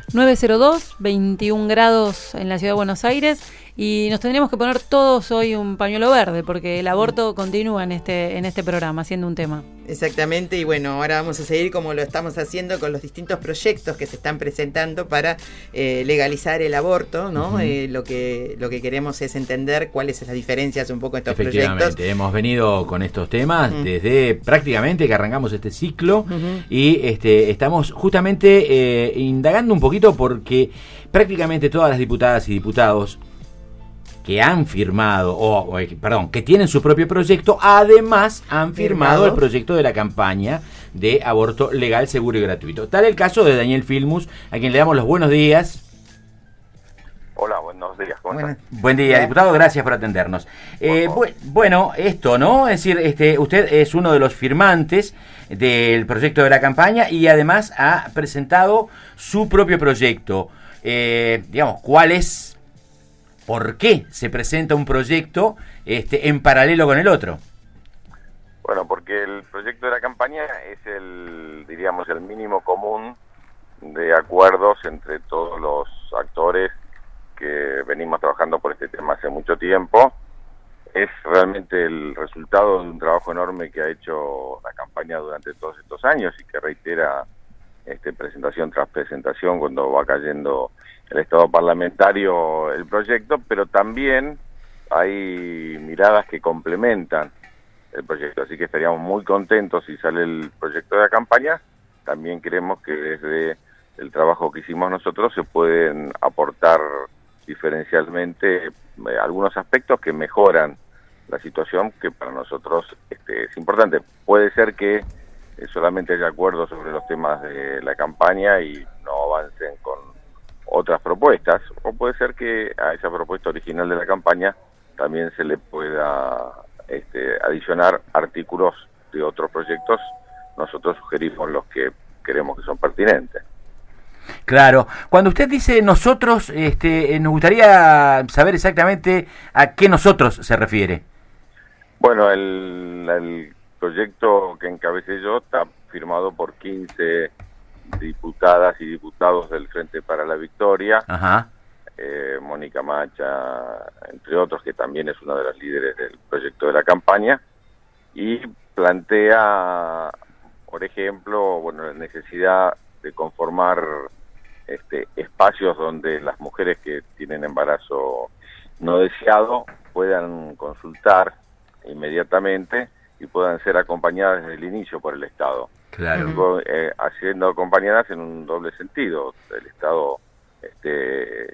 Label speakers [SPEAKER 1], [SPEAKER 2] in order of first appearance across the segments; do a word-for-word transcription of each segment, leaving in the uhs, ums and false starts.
[SPEAKER 1] nueve cero dos, veintiún grados en la ciudad de Buenos Aires, y nos tendríamos que poner todos hoy un pañuelo verde, porque el aborto continúa en este, en este programa, siendo un tema.
[SPEAKER 2] Exactamente, y bueno, ahora vamos a seguir como lo estamos haciendo con los distintos proyectos que se están presentando para eh, legalizar el aborto, ¿no? Uh-huh. Eh, lo que lo que queremos es entender cuáles son las diferencias un poco de estos
[SPEAKER 3] Efectivamente,
[SPEAKER 2] proyectos.
[SPEAKER 3] Hemos venido con estos temas
[SPEAKER 2] uh-huh.
[SPEAKER 3] desde prácticamente que arrancamos este ciclo
[SPEAKER 2] uh-huh.
[SPEAKER 3] y este estamos justamente eh, indagando un poquito porque prácticamente todas las diputadas y diputados que han firmado, o, o perdón, que tienen su propio proyecto, además han firmado, firmado el proyecto de la campaña de aborto legal, seguro y gratuito. Tal el caso de Daniel Filmus, a quien le damos los buenos días.
[SPEAKER 4] Hola, buenos días. ¿Cómo
[SPEAKER 3] bueno, Buen día, ¿Ya? diputado, gracias por atendernos. Eh, bu- bueno, esto, ¿no? Es decir, este, usted es uno de los firmantes del proyecto de la campaña y además ha presentado su propio proyecto. Eh, digamos, ¿cuál es? ¿Por qué se presenta un proyecto este, en paralelo con el otro?
[SPEAKER 4] Bueno, porque el proyecto de la campaña es el, diríamos, el mínimo común de acuerdos entre todos los actores que venimos trabajando por este tema hace mucho tiempo. Es realmente el resultado de un trabajo enorme que ha hecho la campaña durante todos estos años y que reitera este, presentación tras presentación cuando va cayendo el estado parlamentario el proyecto, pero también hay miradas que complementan el proyecto, así que estaríamos muy contentos si sale el proyecto de la campaña. También creemos que desde el trabajo que hicimos nosotros se pueden aportar diferencialmente eh, algunos aspectos que mejoran la situación, que para nosotros este, es importante. Puede ser que eh, solamente haya acuerdo sobre los temas de la campaña y no avancen con otras propuestas, o puede ser que a esa propuesta original de la campaña también se le pueda este, adicionar artículos de otros proyectos. Nosotros sugerimos los que creemos que son pertinentes.
[SPEAKER 3] Claro, cuando usted dice nosotros, este, nos gustaría saber exactamente a qué nosotros se refiere.
[SPEAKER 4] Bueno, el, el proyecto que encabecé yo está firmado por quince diputadas y diputados del Frente para la Victoria.
[SPEAKER 3] Ajá.
[SPEAKER 4] Eh, Mónica Macha, entre otros, que también es una de las líderes del proyecto de la campaña, y plantea, por ejemplo, bueno, la necesidad de conformar este, espacios donde las mujeres que tienen embarazo no deseado puedan consultar inmediatamente y puedan ser acompañadas desde el inicio por el Estado.
[SPEAKER 3] Claro.
[SPEAKER 4] Digo, eh, haciendo acompañadas en un doble sentido. El Estado este,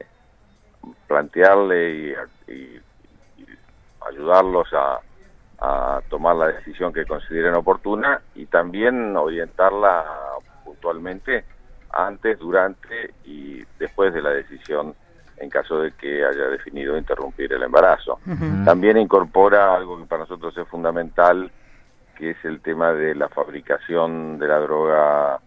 [SPEAKER 4] plantearle y, y, y ayudarlos a, a tomar la decisión que consideren oportuna y también orientarla puntualmente antes, durante y después de la decisión en caso de que haya definido interrumpir el embarazo. Uh-huh. También incorpora algo que para nosotros es fundamental, que es el tema de la fabricación de la droga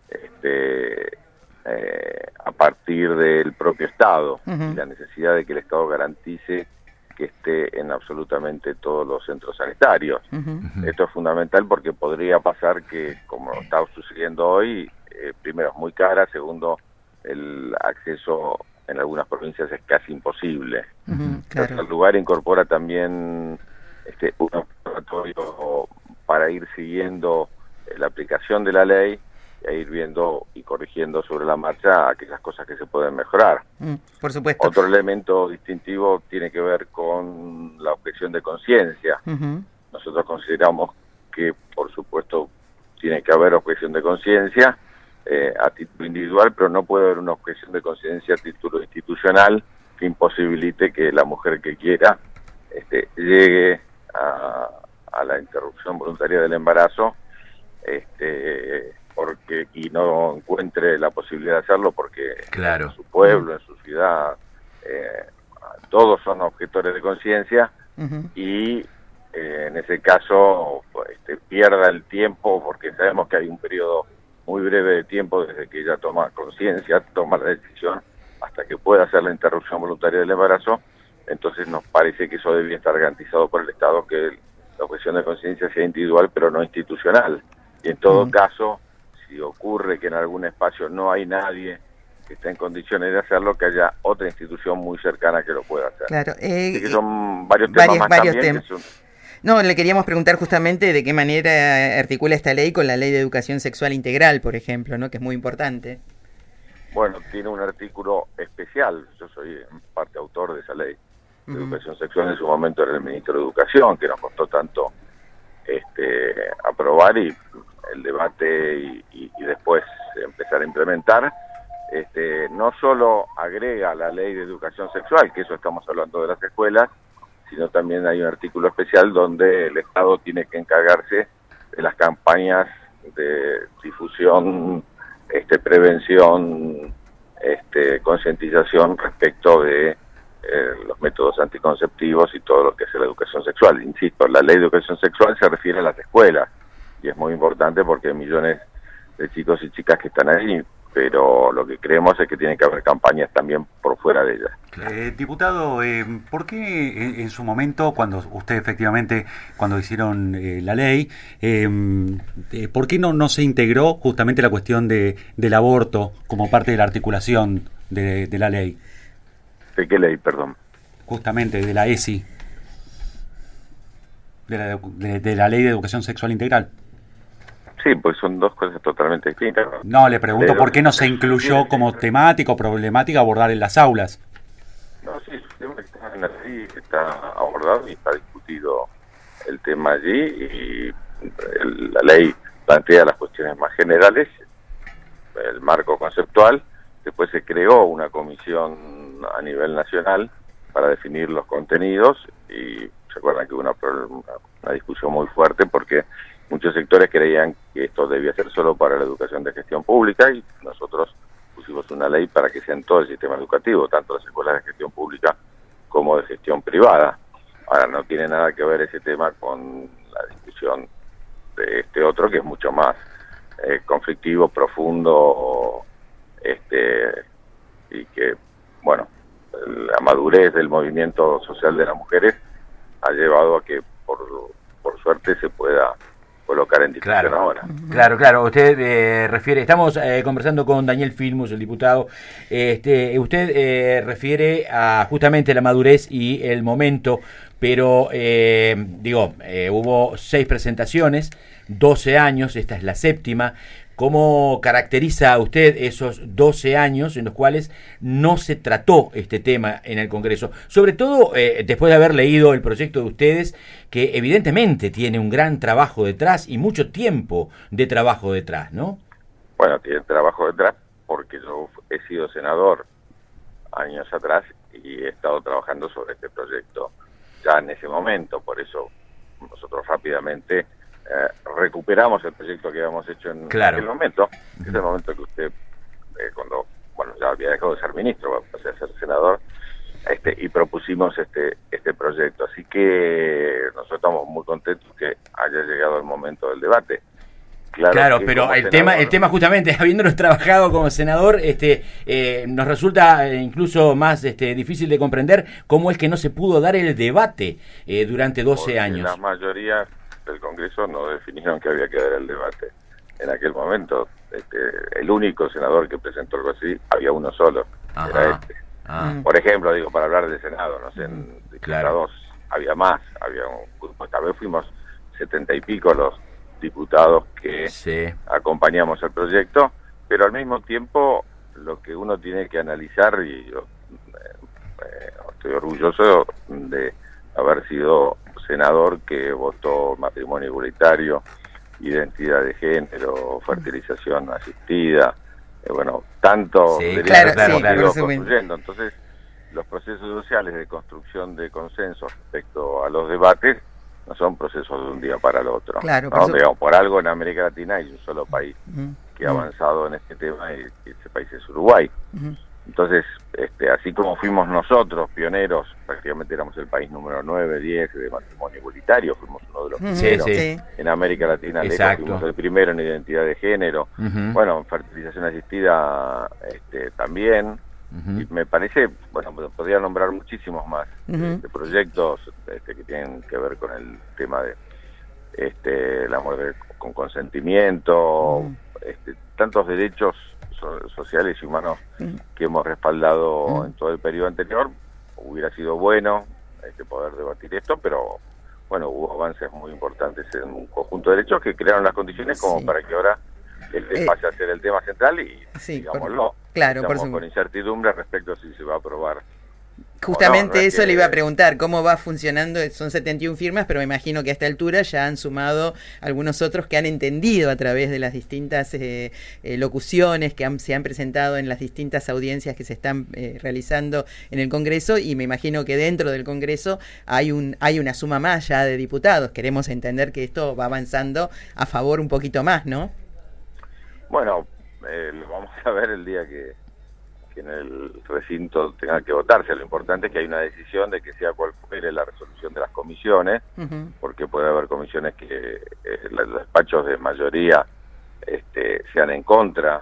[SPEAKER 4] este, eh, a partir del propio Estado, uh-huh. y la necesidad de que el Estado garantice que esté en absolutamente todos los centros sanitarios. Uh-huh. Esto es fundamental porque podría pasar que, como está sucediendo hoy, eh, primero es muy cara, segundo, el acceso en algunas provincias es casi imposible. Uh-huh, claro. En tercer lugar, incorpora también este, un observatorio para ir siguiendo la aplicación de la ley e ir viendo y corrigiendo sobre la marcha aquellas cosas que se pueden mejorar.
[SPEAKER 2] Mm, por supuesto.
[SPEAKER 4] Otro elemento distintivo tiene que ver con la objeción de conciencia. Uh-huh. Nosotros consideramos que, por supuesto, tiene que haber objeción de conciencia eh, a título individual, pero no puede haber una objeción de conciencia a título institucional que imposibilite que la mujer que quiera este, llegue a, a la interrupción voluntaria del embarazo este, porque y no encuentre la posibilidad de hacerlo porque
[SPEAKER 3] claro.
[SPEAKER 4] en su pueblo, en su ciudad, eh, todos son objetores de conciencia. Uh-huh. Y eh, en ese caso pues, este, pierda el tiempo, porque sabemos que hay un periodo muy breve de tiempo desde que ella toma conciencia, toma la decisión, hasta que pueda hacer la interrupción voluntaria del embarazo. Entonces nos parece que eso debía estar garantizado por el Estado, que la objeción de conciencia sea individual pero no institucional. Y en todo uh-huh. caso, si ocurre que en algún espacio no hay nadie que está en condiciones de hacerlo, que haya otra institución muy cercana que lo pueda hacer.
[SPEAKER 2] Claro. Eh,
[SPEAKER 4] Así que son varios temas
[SPEAKER 2] varios,
[SPEAKER 4] más
[SPEAKER 2] varios
[SPEAKER 4] también.
[SPEAKER 2] temas.
[SPEAKER 4] Que son...
[SPEAKER 2] No, le queríamos preguntar justamente de qué manera articula esta ley con la Ley de Educación Sexual Integral, por ejemplo, ¿no? Que es muy importante.
[SPEAKER 4] Bueno, tiene un artículo especial, yo soy en parte autor de esa ley de uh-huh. educación sexual, en su momento era el ministro de Educación, que nos costó tanto este, aprobar y el debate y, y, y después empezar a implementar. Este, no solo agrega la ley de educación sexual, que eso estamos hablando de las escuelas, sino también hay un artículo especial donde el Estado tiene que encargarse de las campañas de difusión, este, prevención, este, concientización respecto de eh, los métodos anticonceptivos y todo lo que es la educación sexual. Insisto, la ley de educación sexual se refiere a las escuelas y es muy importante porque hay millones de chicos y chicas que están ahí, pero lo que creemos es que tiene que haber campañas también por fuera de ellas.
[SPEAKER 5] Eh, diputado, eh, ¿por qué en, en su momento, cuando usted efectivamente, cuando hicieron eh, la ley, eh, eh, ¿por qué no, no se integró justamente la cuestión de, del aborto como parte de la articulación de, de la ley?
[SPEAKER 4] ¿De qué ley, perdón?
[SPEAKER 5] Justamente de la E S I, de la, de, de la Ley de Educación Sexual Integral.
[SPEAKER 4] Sí, pues son dos cosas totalmente distintas.
[SPEAKER 5] No, le pregunto
[SPEAKER 4] Pero,
[SPEAKER 5] por qué no se incluyó como temática o problemática abordar en las aulas.
[SPEAKER 4] No, sí, es un tema que está en la ley, está abordado y está discutido el tema allí y el, la ley plantea las cuestiones más generales, el marco conceptual, después se creó una comisión a nivel nacional para definir los contenidos y se acuerdan que hubo una, una, una discusión muy fuerte porque muchos sectores creían que esto debía ser solo para la educación de gestión pública y nosotros pusimos una ley para que sea en todo el sistema educativo, tanto las escuelas de gestión pública como de gestión privada. Ahora, no tiene nada que ver ese tema con la discusión de este otro, que es mucho más eh, conflictivo, profundo, este y que, bueno, la madurez del movimiento social de las mujeres ha llevado a que, por, por suerte, se pueda colocar en discusión
[SPEAKER 3] claro,
[SPEAKER 4] ahora.
[SPEAKER 3] Claro, claro. Usted eh, refiere, estamos eh, conversando con Daniel Filmus, el diputado. Este, usted eh, refiere a justamente la madurez y el momento, pero eh, digo, eh, hubo seis presentaciones, doce años, esta es la séptima. ¿Cómo caracteriza usted esos doce años en los cuales no se trató este tema en el Congreso? Sobre todo eh, después de haber leído el proyecto de ustedes, que evidentemente tiene un gran trabajo detrás y mucho tiempo de trabajo detrás, ¿no?
[SPEAKER 4] Bueno, tiene trabajo detrás porque yo he sido senador años atrás y he estado trabajando sobre este proyecto ya en ese momento, por eso nosotros rápidamente Eh, recuperamos el proyecto que habíamos hecho en
[SPEAKER 3] claro.
[SPEAKER 4] aquel momento, que es el momento que usted, eh, cuando, bueno, ya había dejado de ser ministro, pasé a ser senador, este, y propusimos este este proyecto. Así que nosotros estamos muy contentos que haya llegado el momento del debate.
[SPEAKER 3] Claro, claro pero el senador, tema el tema justamente, habiéndonos trabajado como senador, este eh, nos resulta incluso más este difícil de comprender cómo es que no se pudo dar el debate eh, durante doce años.
[SPEAKER 4] La mayoría del Congreso no definieron que había que dar el debate. En aquel momento, este, el único senador que presentó algo así, había uno solo,
[SPEAKER 3] Ajá.
[SPEAKER 4] era este.
[SPEAKER 3] Ah.
[SPEAKER 4] Por ejemplo, digo, para hablar del Senado, no sé, en diputados
[SPEAKER 3] claro.
[SPEAKER 4] había más, había un grupo, tal vez fuimos setenta y pico los diputados que
[SPEAKER 3] sí.
[SPEAKER 4] acompañamos el proyecto, pero al mismo tiempo lo que uno tiene que analizar, y yo eh, estoy orgulloso de haber sido senador que votó matrimonio igualitario, identidad de género, fertilización asistida, eh, bueno, tanto
[SPEAKER 3] sí,
[SPEAKER 4] de
[SPEAKER 3] claro, claro, claro,
[SPEAKER 4] construyendo. Entonces, los procesos sociales de construcción de consenso respecto a los debates no son procesos de un día para el otro.
[SPEAKER 2] Claro,
[SPEAKER 4] ¿no?
[SPEAKER 2] por,
[SPEAKER 4] Digamos, por algo en América Latina hay un solo país
[SPEAKER 2] uh-huh.
[SPEAKER 4] que ha avanzado en este tema y, y ese país es Uruguay.
[SPEAKER 2] Uh-huh.
[SPEAKER 4] Entonces, este, así como fuimos nosotros pioneros, prácticamente éramos el país número nueve, diez de matrimonio igualitario, fuimos uno de los primeros
[SPEAKER 3] sí, sí.
[SPEAKER 4] en América Latina,
[SPEAKER 3] lejos,
[SPEAKER 4] fuimos el primero en identidad de género, uh-huh. bueno, en fertilización asistida este, también, uh-huh. y me parece, bueno, podría nombrar muchísimos más uh-huh. este, proyectos este, que tienen que ver con el tema de este, la muerte con consentimiento, uh-huh. este, tantos derechos so- sociales y humanos que hemos respaldado
[SPEAKER 2] Mm.
[SPEAKER 4] en todo el periodo anterior. Hubiera sido bueno este, poder debatir esto, pero bueno, hubo avances muy importantes en un conjunto de derechos que crearon las condiciones como
[SPEAKER 2] Sí.
[SPEAKER 4] para que ahora este
[SPEAKER 2] Eh,
[SPEAKER 4] pase a ser el tema central y,
[SPEAKER 2] sí,
[SPEAKER 4] digámoslo,
[SPEAKER 2] por- claro, por
[SPEAKER 4] estamos
[SPEAKER 2] supuesto.
[SPEAKER 4] con incertidumbre respecto a si se va a aprobar.
[SPEAKER 2] Justamente
[SPEAKER 4] No, no es
[SPEAKER 2] eso
[SPEAKER 4] que-
[SPEAKER 2] le iba a preguntar, ¿cómo va funcionando? Son setenta y una firmas, pero me imagino que a esta altura ya han sumado algunos otros que han entendido a través de las distintas eh, eh, locuciones que han, se han presentado en las distintas audiencias que se están eh, realizando en el Congreso, y me imagino que dentro del Congreso hay un hay una suma más ya de diputados. Queremos entender que esto va avanzando a favor un poquito más, ¿no?
[SPEAKER 4] Bueno, eh, lo vamos a ver el día que, que en el recinto tenga que votarse. Lo importante es que hay una decisión de que sea cual fuere la resolución de las comisiones,
[SPEAKER 2] Uh-huh.
[SPEAKER 4] porque puede haber comisiones que eh, los despachos de mayoría este, sean en contra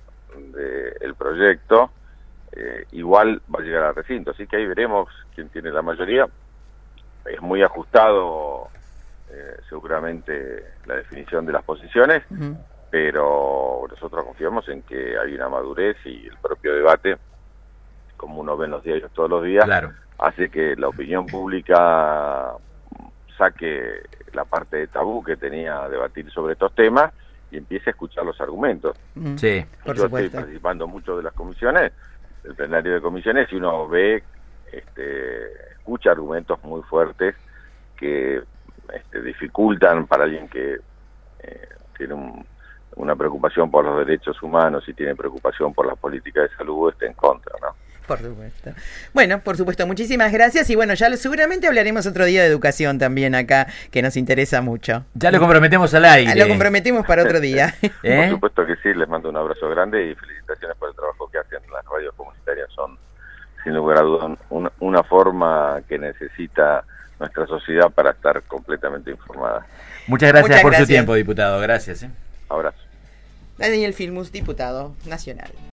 [SPEAKER 4] del proyecto. Eh, igual va a llegar al recinto, así que ahí veremos quién tiene la mayoría. Es muy ajustado eh, seguramente la definición de las posiciones,
[SPEAKER 2] Uh-huh.
[SPEAKER 4] pero nosotros confiamos en que hay una madurez y el propio debate, como uno ve en los diarios todos los días,
[SPEAKER 3] Claro.
[SPEAKER 4] hace que la opinión pública saque la parte de tabú que tenía a debatir sobre estos temas y empiece a escuchar los argumentos.
[SPEAKER 2] Uh-huh.
[SPEAKER 3] Sí.
[SPEAKER 2] Por
[SPEAKER 4] Yo
[SPEAKER 2] supuesto.
[SPEAKER 4] estoy participando mucho de las comisiones, del plenario de comisiones, y uno ve, este, escucha argumentos muy fuertes que este, dificultan para alguien que eh, tiene un, una preocupación por los derechos humanos y tiene preocupación por las políticas de salud, esté en contra, ¿no?
[SPEAKER 2] Por supuesto. Bueno, por supuesto, muchísimas gracias. Y bueno, ya lo- seguramente hablaremos otro día de educación también acá, que nos interesa mucho.
[SPEAKER 3] Ya lo comprometemos al aire.
[SPEAKER 2] Lo comprometemos para otro día.
[SPEAKER 3] ¿Eh?
[SPEAKER 4] Por supuesto que sí, les mando un abrazo grande y felicitaciones por el trabajo que hacen. Las radios comunitarias son, sin lugar a dudas, una, una forma que necesita nuestra sociedad para estar completamente informada.
[SPEAKER 3] Muchas gracias
[SPEAKER 2] Muchas
[SPEAKER 3] por
[SPEAKER 2] gracias.
[SPEAKER 3] su tiempo, diputado. Gracias. ¿eh?
[SPEAKER 4] Abrazo.
[SPEAKER 2] Daniel Filmus, diputado nacional.